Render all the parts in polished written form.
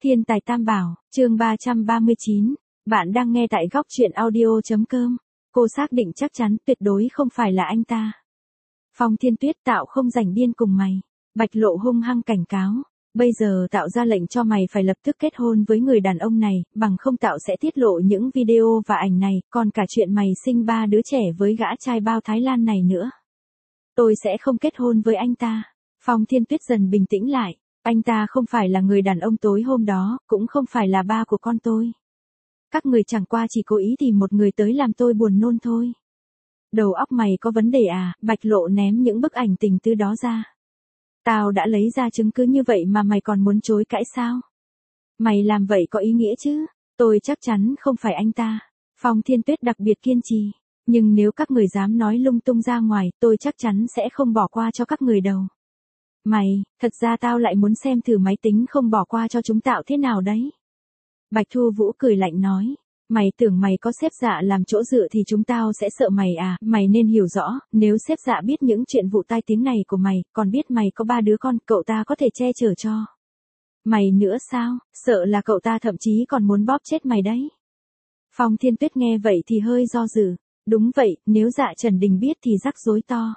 Thiên tài tam bảo, chương 339. Bạn đang nghe tại góc truyện audio.com. Cô xác định chắc chắn tuyệt đối không phải là anh ta. Phong Thiên Tuyết, tạo không rảnh điên cùng mày. Bạch Lộ hung hăng cảnh cáo. Bây giờ tạo ra lệnh cho mày phải lập tức kết hôn với người đàn ông này, bằng không tạo sẽ tiết lộ những video và ảnh này, còn cả chuyện mày sinh 3 đứa trẻ với gã trai bao Thái Lan này nữa. Tôi sẽ không kết hôn với anh ta. Phong Thiên Tuyết dần bình tĩnh lại. Anh ta không phải là người đàn ông tối hôm đó, cũng không phải là ba của con tôi. Các người chẳng qua chỉ cố ý tìm một người tới làm tôi buồn nôn thôi. Đầu óc mày có vấn đề à? Bạch Lộ ném những bức ảnh tình tứ đó ra. Tao đã lấy ra chứng cứ như vậy mà mày còn muốn chối cãi sao? Mày làm vậy có ý nghĩa chứ? Tôi chắc chắn không phải anh ta. Phong Thiên Tuyết đặc biệt kiên trì. Nhưng nếu các người dám nói lung tung ra ngoài, tôi chắc chắn sẽ không bỏ qua cho các người đâu. Mày, thật ra tao lại muốn xem thử máy tính không bỏ qua cho chúng tạo thế nào đấy. Bạch Thu Vũ cười lạnh nói. Mày tưởng mày có xếp dạ làm chỗ dựa thì chúng tao sẽ sợ mày à? Mày nên hiểu rõ, nếu xếp dạ biết những chuyện vụ tai tiếng này của mày, còn biết mày có 3 đứa con, cậu ta có thể che chở cho mày nữa sao? Sợ là cậu ta thậm chí còn muốn bóp chết mày đấy. Phong Thiên Tuyết nghe vậy thì hơi do dự. Đúng vậy, nếu dạ Trần Đình biết thì rắc rối to.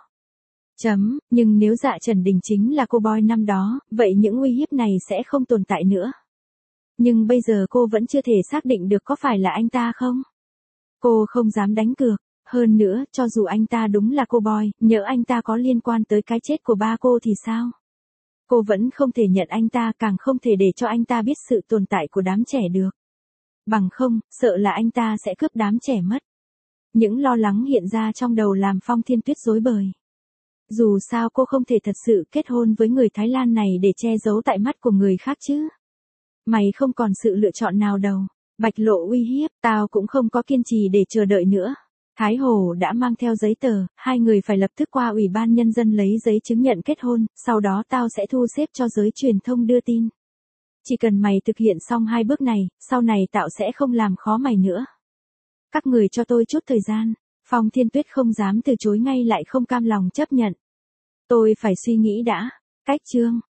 Nhưng nếu dạ Trần Đình chính là cô boy năm đó, vậy những uy hiếp này sẽ không tồn tại nữa. Nhưng bây giờ cô vẫn chưa thể xác định được có phải là anh ta không? Cô không dám đánh cược. Hơn nữa, cho dù anh ta đúng là cô boy, nhỡ anh ta có liên quan tới cái chết của ba cô thì sao? Cô vẫn không thể nhận anh ta, càng không thể để cho anh ta biết sự tồn tại của đám trẻ được. Bằng không, sợ là anh ta sẽ cướp đám trẻ mất. Những lo lắng hiện ra trong đầu làm Phong Thiên Tuyết rối bời. Dù sao cô không thể thật sự kết hôn với người Thái Lan này để che giấu tại mắt của người khác chứ. Mày không còn sự lựa chọn nào đâu. Bạch Lộ uy hiếp, tao cũng không có kiên trì để chờ đợi nữa. Thái Hồ đã mang theo giấy tờ, hai người phải lập tức qua Ủy ban Nhân dân lấy giấy chứng nhận kết hôn, sau đó tao sẽ thu xếp cho giới truyền thông đưa tin. Chỉ cần mày thực hiện xong 2 bước này, sau này tao sẽ không làm khó mày nữa. Các người cho tôi chút thời gian. Phong Thiên Tuyết không dám từ chối ngay lại không cam lòng chấp nhận. Tôi phải suy nghĩ đã. Cách chương.